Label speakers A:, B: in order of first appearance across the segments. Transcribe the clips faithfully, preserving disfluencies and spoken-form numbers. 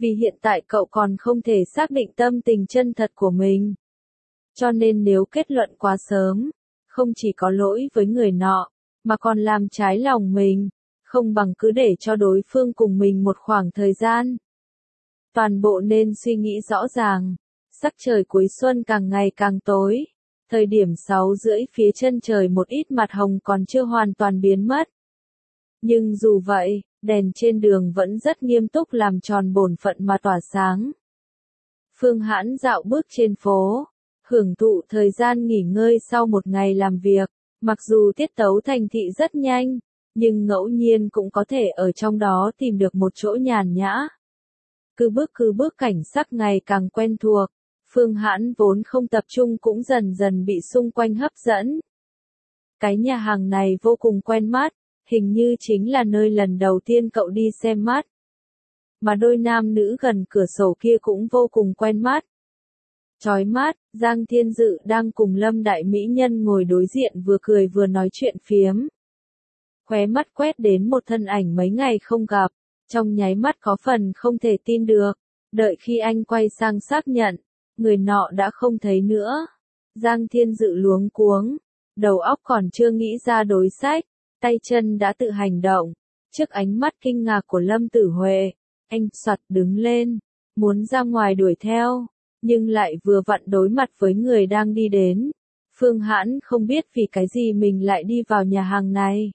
A: Vì hiện tại cậu còn không thể xác định tâm tình chân thật của mình. Cho nên nếu kết luận quá sớm, không chỉ có lỗi với người nọ, mà còn làm trái lòng mình, không bằng cứ để cho đối phương cùng mình một khoảng thời gian. Toàn bộ nên suy nghĩ rõ ràng. Sắc trời cuối xuân càng ngày càng tối. Thời điểm sáu rưỡi phía chân trời một ít mặt hồng còn chưa hoàn toàn biến mất. Nhưng dù vậy, đèn trên đường vẫn rất nghiêm túc làm tròn bổn phận mà tỏa sáng. Phương Hãn dạo bước trên phố, hưởng thụ thời gian nghỉ ngơi sau một ngày làm việc. Mặc dù tiết tấu thành thị rất nhanh, nhưng ngẫu nhiên cũng có thể ở trong đó tìm được một chỗ nhàn nhã. Cứ bước cứ bước cảnh sắc ngày càng quen thuộc, Phương Hãn vốn không tập trung cũng dần dần bị xung quanh hấp dẫn. Cái nhà hàng này vô cùng quen mắt, hình như chính là nơi lần đầu tiên cậu đi xem mắt. Mà đôi nam nữ gần cửa sổ kia cũng vô cùng quen mắt. Chói mắt, Giang Thiên Dự đang cùng Lâm Đại Mỹ Nhân ngồi đối diện vừa cười vừa nói chuyện phiếm. Khóe mắt quét đến một thân ảnh mấy ngày không gặp, trong nháy mắt có phần không thể tin được, đợi khi anh quay sang xác nhận, người nọ đã không thấy nữa. Giang Thiên Dự luống cuống, đầu óc còn chưa nghĩ ra đối sách, tay chân đã tự hành động. Trước ánh mắt kinh ngạc của Lâm Tử Huệ, anh soạt đứng lên, muốn ra ngoài đuổi theo, nhưng lại vừa vặn đối mặt với người đang đi đến. Phương Hãn không biết vì cái gì mình lại đi vào nhà hàng này.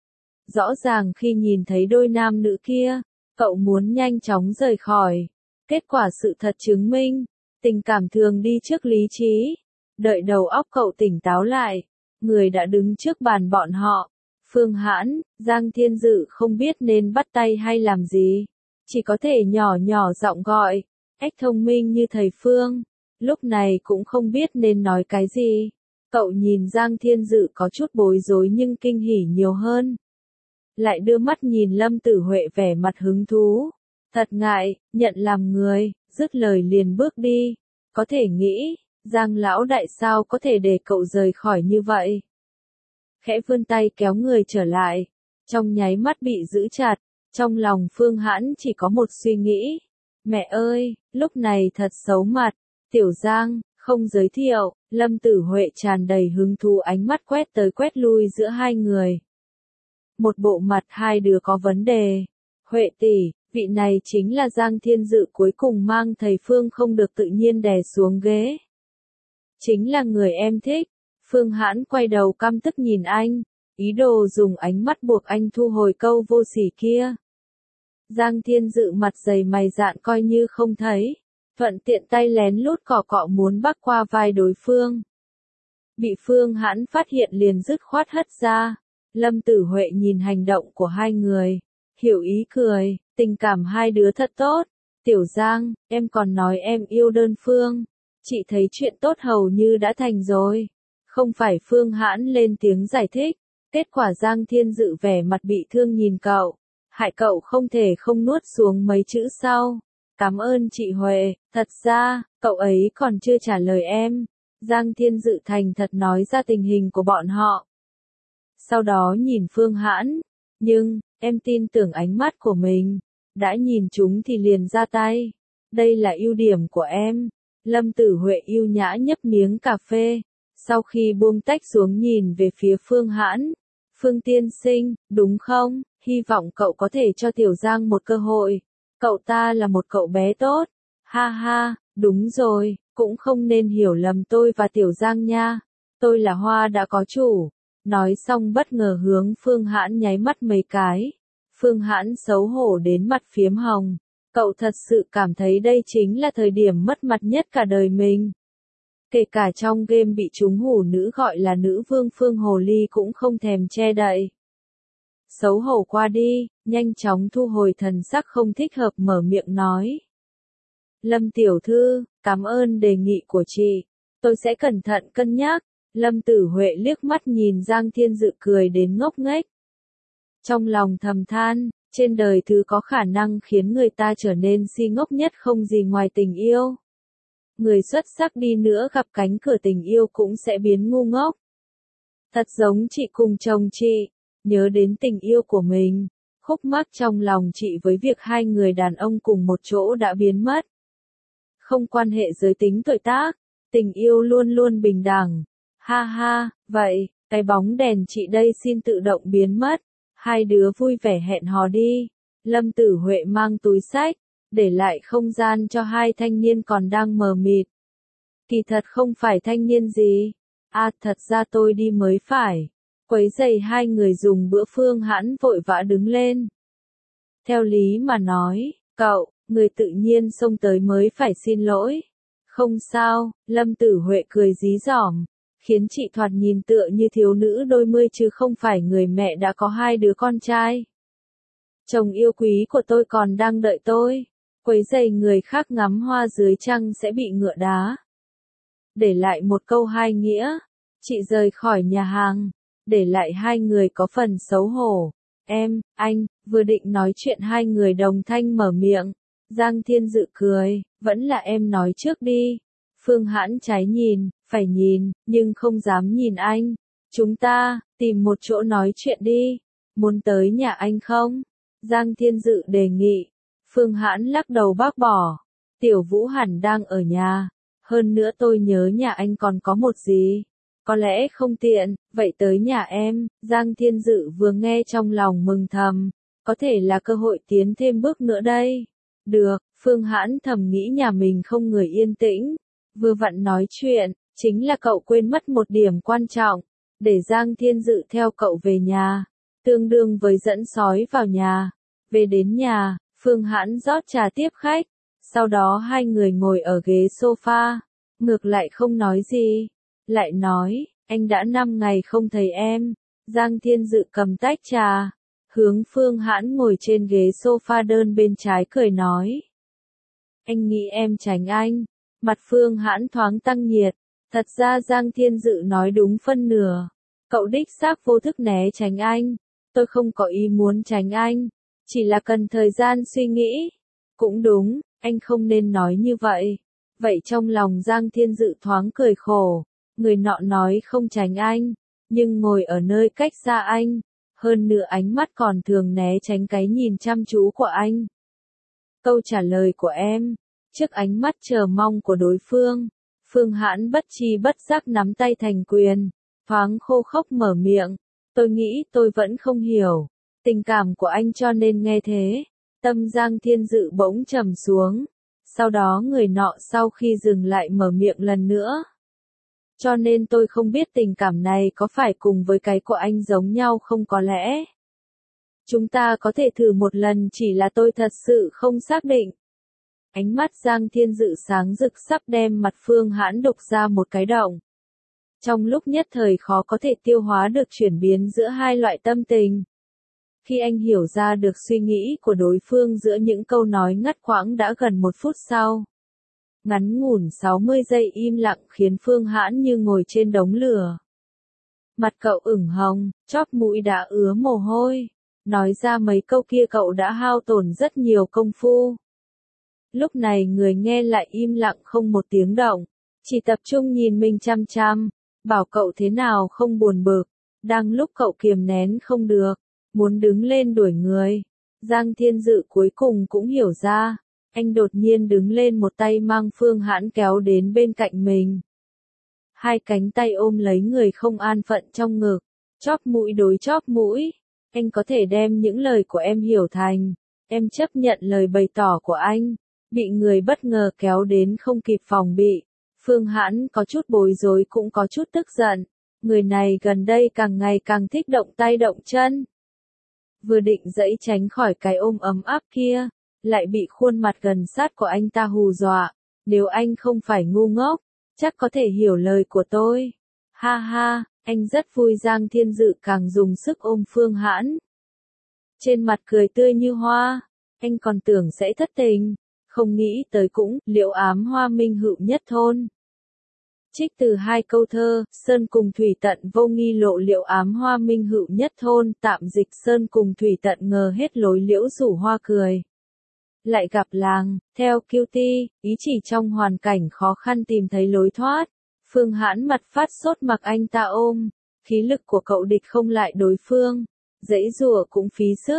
A: Rõ ràng khi nhìn thấy đôi nam nữ kia, cậu muốn nhanh chóng rời khỏi. Kết quả sự thật chứng minh, tình cảm thường đi trước lý trí. Đợi đầu óc cậu tỉnh táo lại, người đã đứng trước bàn bọn họ. Phương Hãn, Giang Thiên Dự không biết nên bắt tay hay làm gì. Chỉ có thể nhỏ nhỏ giọng gọi, ếch thông minh như thầy Phương. Lúc này cũng không biết nên nói cái gì. Cậu nhìn Giang Thiên Dự có chút bối rối nhưng kinh hỉ nhiều hơn. Lại đưa mắt nhìn Lâm Tử Huệ vẻ mặt hứng thú. Thật ngại, nhận làm người, dứt lời liền bước đi. Có thể nghĩ, Giang lão đại sao có thể để cậu rời khỏi như vậy. Khẽ vươn tay kéo người trở lại. Trong nháy mắt bị giữ chặt, trong lòng Phương Hãn chỉ có một suy nghĩ. Mẹ ơi, lúc này thật xấu mặt. Tiểu Giang, không giới thiệu, Lâm Tử Huệ tràn đầy hứng thú ánh mắt quét tới quét lui giữa hai người. Một bộ mặt hai đứa có vấn đề. Huệ tỷ, vị này chính là Giang Thiên Dự cuối cùng mang thầy Phương không được tự nhiên đè xuống ghế. Chính là người em thích. Phương Hãn quay đầu căm tức nhìn anh, ý đồ dùng ánh mắt buộc anh thu hồi câu vô sỉ kia. Giang Thiên Dự mặt dày mày dạn coi như không thấy, thuận tiện tay lén lút cọ cọ muốn bắc qua vai đối phương. Bị Phương Hãn phát hiện liền dứt khoát hất ra. Lâm Tử Huệ nhìn hành động của hai người, hiểu ý cười, tình cảm hai đứa thật tốt. Tiểu Giang, em còn nói em yêu đơn phương, chị thấy chuyện tốt hầu như đã thành rồi. Không phải Phương Hãn lên tiếng giải thích, kết quả Giang Thiên Dự vẻ mặt bị thương nhìn cậu, hại cậu không thể không nuốt xuống mấy chữ sau. Cảm ơn chị Huệ, thật ra, cậu ấy còn chưa trả lời em. Giang Thiên Dự thành thật nói ra tình hình của bọn họ. Sau đó nhìn Phương Hãn, nhưng, em tin tưởng ánh mắt của mình, đã nhìn chúng thì liền ra tay. Đây là ưu điểm của em. Lâm Tử Huệ yêu nhã nhấp miếng cà phê, sau khi buông tách xuống nhìn về phía Phương Hãn. Phương tiên sinh, đúng không? Hy vọng cậu có thể cho Tiểu Giang một cơ hội. Cậu ta là một cậu bé tốt. Ha ha, đúng rồi, cũng không nên hiểu lầm tôi và Tiểu Giang nha. Tôi là hoa đã có chủ. Nói xong bất ngờ hướng Phương Hãn nháy mắt mấy cái. Phương Hãn xấu hổ đến mặt phiếm hồng. Cậu thật sự cảm thấy đây chính là thời điểm mất mặt nhất cả đời mình. Kể cả trong game bị chúng hủ nữ gọi là nữ vương Phương Hồ Ly cũng không thèm che đậy. Xấu hổ qua đi, nhanh chóng thu hồi thần sắc không thích hợp mở miệng nói. Lâm tiểu thư, cảm ơn đề nghị của chị. Tôi sẽ cẩn thận cân nhắc. Lâm Tử Huệ liếc mắt nhìn Giang Thiên Dự cười đến ngốc nghếch. Trong lòng thầm than, trên đời thứ có khả năng khiến người ta trở nên si ngốc nhất không gì ngoài tình yêu. Người xuất sắc đi nữa gặp cánh cửa tình yêu cũng sẽ biến ngu ngốc. Thật giống chị cùng chồng chị, nhớ đến tình yêu của mình, Khúc mắc trong lòng chị với việc hai người đàn ông cùng một chỗ đã biến mất. Không quan hệ giới tính tuổi tác, tình yêu luôn luôn bình đẳng. Ha ha, vậy, cái bóng đèn chị đây xin tự động biến mất. Hai đứa vui vẻ hẹn hò đi. Lâm Tử Huệ mang túi xách, để lại không gian cho hai thanh niên còn đang mờ mịt. Kỳ thật không phải thanh niên gì. À thật ra tôi đi mới phải. Quấy rầy hai người dùng bữa. Phương Hãn vội vã đứng lên. Theo lý mà nói, cậu, người tự nhiên xông tới mới phải xin lỗi. Không sao, Lâm Tử Huệ cười dí dỏm, khiến chị thoạt nhìn tựa như thiếu nữ đôi mươi chứ không phải người mẹ đã có hai đứa con trai. Chồng yêu quý của tôi còn đang đợi tôi. Quấy rầy người khác ngắm hoa dưới trăng sẽ bị ngựa đá. Để lại một câu hai nghĩa, chị rời khỏi nhà hàng, để lại hai người có phần xấu hổ. Em, anh, vừa định nói chuyện hai người đồng thanh mở miệng. Giang Thiên Dự cười, vẫn là em nói trước đi. Phương Hãn trái nhìn, phải nhìn, nhưng không dám nhìn anh. Chúng ta, tìm một chỗ nói chuyện đi. Muốn tới nhà anh không? Giang Thiên Dự đề nghị. Phương Hãn lắc đầu bác bỏ. Tiểu Vũ hẳn đang ở nhà. Hơn nữa tôi nhớ nhà anh còn có một gì. Có lẽ không tiện, vậy tới nhà em. Giang Thiên Dự vừa nghe trong lòng mừng thầm. Có thể là cơ hội tiến thêm bước nữa đây. Được, Phương Hãn thầm nghĩ nhà mình không người yên tĩnh. Vừa vặn nói chuyện, chính là cậu quên mất một điểm quan trọng. Để Giang Thiên Dự theo cậu về nhà. Tương đương với dẫn sói vào nhà. Về đến nhà, Phương Hãn rót trà tiếp khách. Sau đó hai người ngồi ở ghế sofa. Ngược lại không nói gì. Lại nói, anh đã năm ngày không thấy em. Giang Thiên Dự cầm tách trà. Hướng Phương Hãn ngồi trên ghế sofa đơn bên trái cười nói. Anh nghĩ em tránh anh. Mặt Phương Hãn thoáng tăng nhiệt. Thật ra Giang Thiên Dự nói đúng phân nửa. Cậu đích xác vô thức né tránh anh. Tôi không có ý muốn tránh anh. Chỉ là cần thời gian suy nghĩ. Cũng đúng, anh không nên nói như vậy. Vậy trong lòng Giang Thiên Dự thoáng cười khổ. Người nọ nói không tránh anh. Nhưng ngồi ở nơi cách xa anh. Hơn nữa ánh mắt còn thường né tránh cái nhìn chăm chú của anh. Câu trả lời của em. Trước ánh mắt chờ mong của đối phương. Phương Hãn bất tri bất giác nắm tay thành quyền. Thoáng khô khốc mở miệng. Tôi nghĩ tôi vẫn không hiểu. Tình cảm của anh cho nên nghe thế. Tâm Giang Thiên Dự bỗng trầm xuống. Sau đó người nọ sau khi dừng lại mở miệng lần nữa. Cho nên tôi không biết tình cảm này có phải cùng với cái của anh giống nhau không, có lẽ. Chúng ta có thể thử một lần, chỉ là tôi thật sự không xác định. Ánh mắt Giang Thiên Dự sáng rực sắp đem mặt Phương Hãn đục ra một cái động. Trong lúc nhất thời khó có thể tiêu hóa được chuyển biến giữa hai loại tâm tình. Khi anh hiểu ra được suy nghĩ của đối phương giữa những câu nói ngắt quãng đã gần một phút sau. Ngắn ngủn sáu mươi giây im lặng khiến Phương Hãn như ngồi trên đống lửa. Mặt cậu ửng hồng, chóp mũi đã ứa mồ hôi. Nói ra mấy câu kia cậu đã hao tổn rất nhiều công phu. Lúc này người nghe lại im lặng không một tiếng động. Chỉ tập trung nhìn mình chăm chăm. Bảo cậu thế nào không buồn bực. Đang lúc cậu kiềm nén không được. Muốn đứng lên đuổi người. Giang Thiên Dự cuối cùng cũng hiểu ra. Anh đột nhiên đứng lên một tay mang Phương Hãn kéo đến bên cạnh mình. Hai cánh tay ôm lấy người không an phận trong ngực. Chóp mũi đối chóp mũi. Anh có thể đem những lời của em hiểu thành. Em chấp nhận lời bày tỏ của anh. Bị người bất ngờ kéo đến không kịp phòng bị. Phương Hãn có chút bối rối cũng có chút tức giận. Người này gần đây càng ngày càng thích động tay động chân. Vừa định giãy tránh khỏi cái ôm ấm áp kia. Lại bị khuôn mặt gần sát của anh ta hù dọa. Nếu anh không phải ngu ngốc, chắc có thể hiểu lời của tôi. Ha ha, anh rất vui. Giang Thiên Dự càng dùng sức ôm Phương Hãn. Trên mặt cười tươi như hoa. Anh còn tưởng sẽ thất tình. Không nghĩ tới cũng, Liễu ám hoa minh hữu nhất thôn. Trích từ hai câu thơ, Sơn cùng thủy tận vô nghi lộ liễu ám hoa minh hữu nhất thôn, tạm dịch Sơn cùng thủy tận ngờ hết lối liễu rủ hoa cười. Lại gặp làng, theo Q T, ý chỉ trong hoàn cảnh khó khăn tìm thấy lối thoát. Phương Hãn mặt phát sốt mặc anh ta ôm. Khí lực của cậu địch không lại đối phương. Dãy rùa cũng phí sức.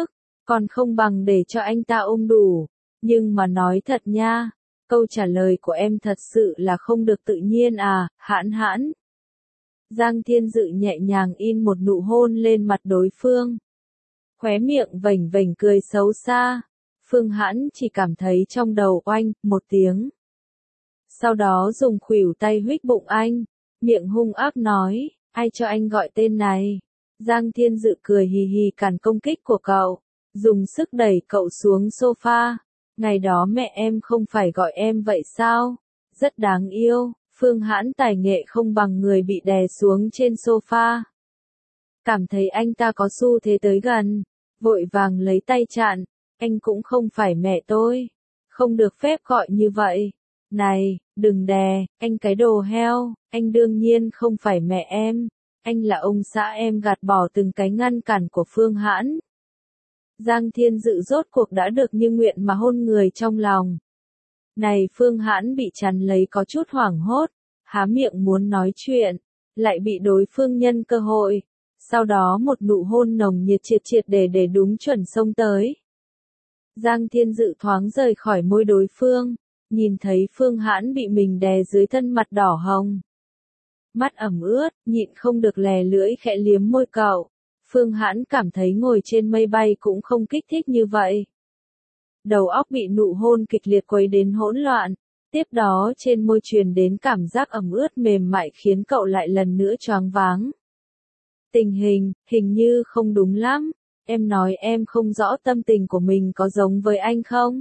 A: còn không bằng để cho anh ta ôm đủ. Nhưng mà nói thật nha, câu trả lời của em thật sự là không được tự nhiên à, Hãn Hãn. Giang Thiên Dự nhẹ nhàng in một nụ hôn lên mặt đối phương. Khóe miệng vểnh vểnh cười xấu xa. Phương Hãn chỉ cảm thấy trong đầu oanh, một tiếng. Sau đó dùng khuỷu tay huých bụng anh, miệng hung ác nói, ai cho anh gọi tên này. Giang Thiên Dự cười hì hì cản công kích của cậu, dùng sức đẩy cậu xuống sofa. Ngày đó mẹ em không phải gọi em vậy sao? Rất đáng yêu. Phương Hãn tài nghệ không bằng người bị đè xuống trên sofa. Cảm thấy anh ta có xu thế tới gần, vội vàng lấy tay chặn, anh cũng không phải mẹ tôi, không được phép gọi như vậy. Này, đừng đè, anh cái đồ heo, anh đương nhiên không phải mẹ em, anh là ông xã em. Gạt bỏ từng cái ngăn cản của Phương Hãn. Giang Thiên Dự rốt cuộc đã được như nguyện mà hôn người trong lòng. Này Phương Hãn bị chắn lấy có chút hoảng hốt, há miệng muốn nói chuyện, lại bị đối phương nhân cơ hội. Sau đó một nụ hôn nồng nhiệt triệt triệt để để đúng chuẩn xông tới. Giang Thiên Dự thoáng rời khỏi môi đối phương, nhìn thấy Phương Hãn bị mình đè dưới thân mặt đỏ hồng. Mắt ẩm ướt, nhịn không được lè lưỡi khẽ liếm môi cậu. Phương Hãn cảm thấy ngồi trên mây bay cũng không kích thích như vậy. Đầu óc bị nụ hôn kịch liệt quấy đến hỗn loạn, tiếp đó trên môi truyền đến cảm giác ẩm ướt mềm mại khiến cậu lại lần nữa choáng váng. Tình hình, hình như không đúng lắm, em nói em không rõ tâm tình của mình có giống với anh không?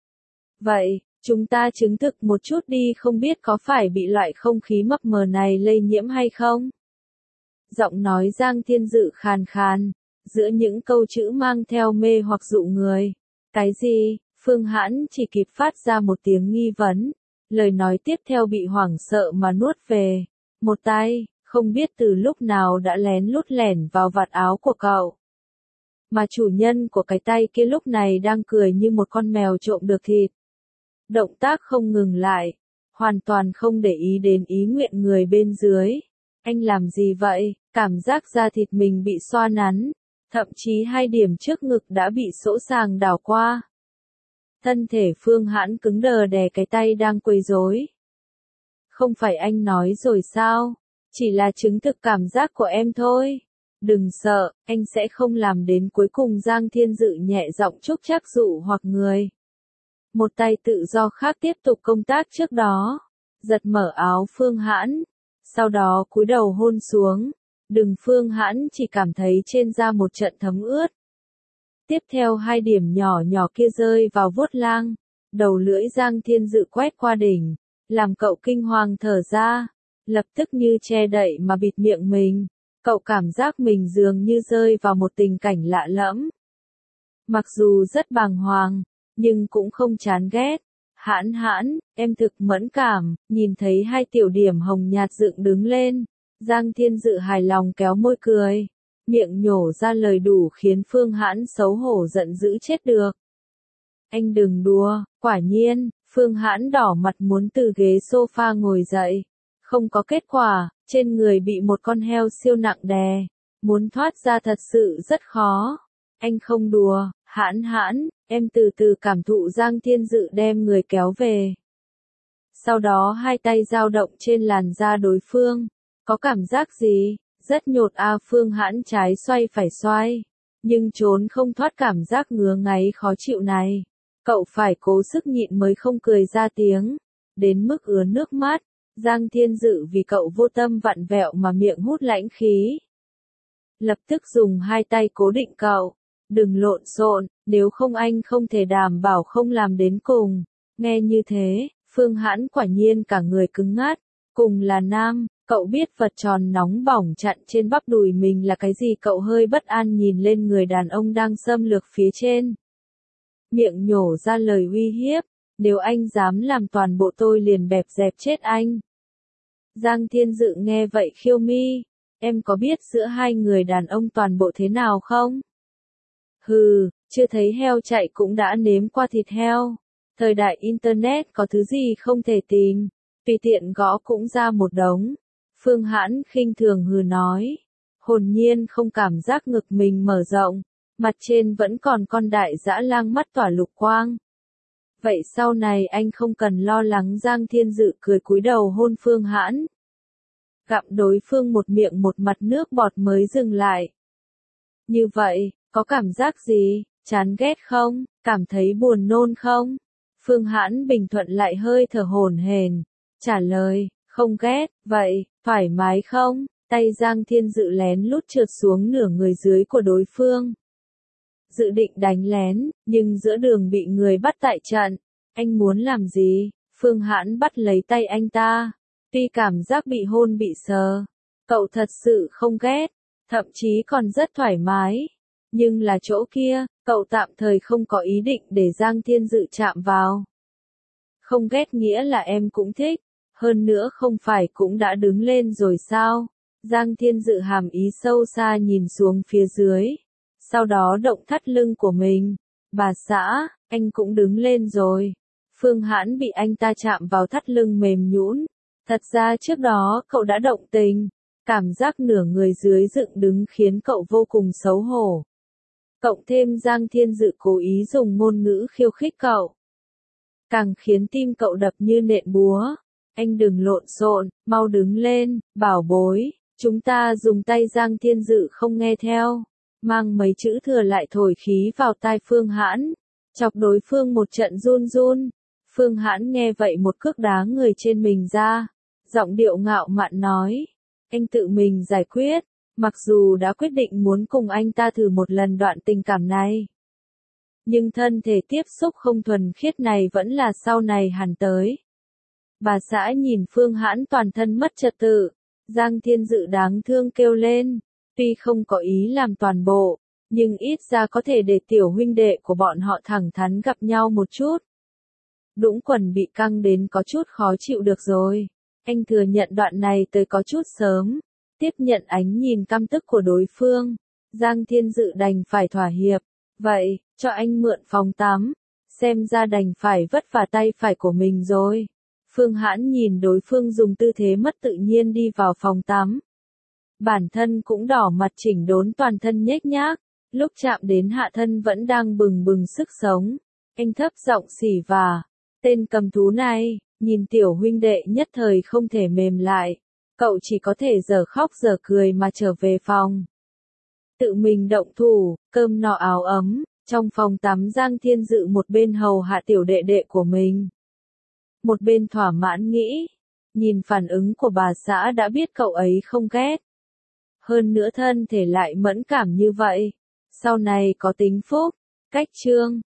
A: Vậy, chúng ta chứng thực một chút đi, không biết có phải bị loại không khí mập mờ này lây nhiễm hay không? Giọng nói Giang Thiên Dự khàn khàn, giữa những câu chữ mang theo mê hoặc dụ người. Cái gì? Phương Hãn chỉ kịp phát ra một tiếng nghi vấn, lời nói tiếp theo bị hoảng sợ mà nuốt về. Một tay, không biết từ lúc nào đã lén lút lẻn vào vạt áo của cậu. Mà chủ nhân của cái tay kia lúc này đang cười như một con mèo trộm được thịt. Động tác không ngừng lại, hoàn toàn không để ý đến ý nguyện người bên dưới. Anh làm gì vậy? Cảm giác da thịt mình bị xoa nắn, thậm chí hai điểm trước ngực đã bị sỗ sàng đảo qua. Thân thể Phương Hãn cứng đờ đè cái tay đang quấy rối. Không phải anh nói rồi sao? Chỉ là chứng thực cảm giác của em thôi. Đừng sợ, anh sẽ không làm đến cuối cùng. Giang Thiên Dự nhẹ giọng chúc chắc dụ hoặc người. Một tay tự do khác tiếp tục công tác trước đó, giật mở áo Phương Hãn, sau đó cúi đầu hôn xuống. Đừng Phương Hãn chỉ cảm thấy trên da một trận thấm ướt. Tiếp theo hai điểm nhỏ nhỏ kia rơi vào vuốt lang, đầu lưỡi Giang Thiên Dự quét qua đỉnh, làm cậu kinh hoàng thở ra, lập tức như che đậy mà bịt miệng mình. Cậu cảm giác mình dường như rơi vào một tình cảnh lạ lẫm. Mặc dù rất bàng hoàng, nhưng cũng không chán ghét. Hãn Hãn, em thực mẫn cảm. Nhìn thấy hai tiểu điểm hồng nhạt dựng đứng lên, Giang Thiên Dự hài lòng kéo môi cười, miệng nhổ ra lời đủ khiến Phương Hãn xấu hổ giận dữ chết được. Anh đừng đùa. Quả nhiên, Phương Hãn đỏ mặt muốn từ ghế sofa ngồi dậy. Không có kết quả, trên người bị một con heo siêu nặng đè, muốn thoát ra thật sự rất khó. Anh không đùa. Hãn Hãn, em từ từ cảm thụ. Giang Thiên Dự đem người kéo về. Sau đó hai tay dao động trên làn da đối phương. Có cảm giác gì? Rất nhột a. Phương Hãn trái xoay phải xoay, nhưng trốn không thoát cảm giác ngứa ngáy khó chịu này. Cậu phải cố sức nhịn mới không cười ra tiếng, đến mức ứa nước mắt. Giang Thiên Dự vì cậu vô tâm vặn vẹo mà miệng hút lãnh khí. Lập tức dùng hai tay cố định cậu. Đừng lộn xộn, nếu không anh không thể đảm bảo không làm đến cùng. Nghe như thế, Phương Hãn quả nhiên cả người cứng ngắt. Cùng là nam, cậu biết vật tròn nóng bỏng chặn trên bắp đùi mình là cái gì. Cậu hơi bất an nhìn lên người đàn ông đang xâm lược phía trên. Miệng nhổ ra lời uy hiếp, nếu anh dám làm toàn bộ tôi liền bẹp dẹp chết anh. Giang Thiên Dự nghe vậy khiêu mi, em có biết giữa hai người đàn ông toàn bộ thế nào không? Hừ, chưa thấy heo chạy cũng đã nếm qua thịt heo. Thời đại Internet có thứ gì không thể tìm, tùy tiện gõ cũng ra một đống. Phương Hãn khinh thường hừ nói, hồn nhiên không cảm giác ngực mình mở rộng, mặt trên vẫn còn con đại dã lang mắt tỏa lục quang. Vậy sau này anh không cần lo lắng. Giang Thiên Dự cười cúi đầu hôn Phương Hãn. Gặm đối phương một miệng một mặt nước bọt mới dừng lại. Như vậy, có cảm giác gì? Chán ghét không? Cảm thấy buồn nôn không? Phương Hãn bình thuận lại hơi thở hổn hển, trả lời, không ghét. Vậy, thoải mái không? Tay Giang Thiên Dự lén lút trượt xuống nửa người dưới của đối phương. Dự định đánh lén, nhưng giữa đường bị người bắt tại trận. Anh muốn làm gì? Phương Hãn bắt lấy tay anh ta. Tuy cảm giác bị hôn bị sờ, cậu thật sự không ghét, thậm chí còn rất thoải mái. Nhưng là chỗ kia, cậu tạm thời không có ý định để Giang Thiên Dự chạm vào. Không ghét nghĩa là em cũng thích, hơn nữa không phải cũng đã đứng lên rồi sao? Giang Thiên Dự hàm ý sâu xa nhìn xuống phía dưới, sau đó động thắt lưng của mình. Bà xã, anh cũng đứng lên rồi. Phương Hãn bị anh ta chạm vào thắt lưng mềm nhũn. Thật ra trước đó cậu đã động tình, cảm giác nửa người dưới dựng đứng khiến cậu vô cùng xấu hổ. Cộng thêm Giang Thiên Dự cố ý dùng ngôn ngữ khiêu khích cậu, càng khiến tim cậu đập như nện búa. Anh đừng lộn xộn, mau đứng lên, bảo bối, chúng ta dùng tay. Giang Thiên Dự không nghe theo, mang mấy chữ thừa lại thổi khí vào tai Phương Hãn, chọc đối phương một trận run run. Phương Hãn nghe vậy một cước đá người trên mình ra, giọng điệu ngạo mạn nói, anh tự mình giải quyết, mặc dù đã quyết định muốn cùng anh ta thử một lần đoạn tình cảm này. Nhưng thân thể tiếp xúc không thuần khiết này vẫn là sau này hẳn tới. Bà xã nhìn Phương Hãn toàn thân mất trật tự, Giang Thiên Dự đáng thương kêu lên, tuy không có ý làm toàn bộ, nhưng ít ra có thể để tiểu huynh đệ của bọn họ thẳng thắn gặp nhau một chút. Đũng quần bị căng đến có chút khó chịu được rồi. Anh thừa nhận đoạn này tới có chút sớm. Tiếp nhận ánh nhìn căm tức của đối phương, Giang Thiên Dự đành phải thỏa hiệp. Vậy, cho anh mượn phòng tắm. Xem ra đành phải vất vả tay phải của mình rồi. Phương Hãn nhìn đối phương dùng tư thế mất tự nhiên đi vào phòng tắm. Bản thân cũng đỏ mặt chỉnh đốn toàn thân nhếch nhác. Lúc chạm đến hạ thân vẫn đang bừng bừng sức sống. Anh thấp giọng xỉ vả. Tên cầm thú này, nhìn tiểu huynh đệ nhất thời không thể mềm lại. Cậu chỉ có thể giờ khóc giờ cười mà trở về phòng. Tự mình động thủ, cơm no áo ấm, trong phòng tắm Giang Thiên Dự một bên hầu hạ tiểu đệ đệ của mình. Một bên thỏa mãn nghĩ, nhìn phản ứng của bà xã đã biết cậu ấy không ghét. Hơn nữa thân thể lại mẫn cảm như vậy, sau này có tính phúc. Cách chương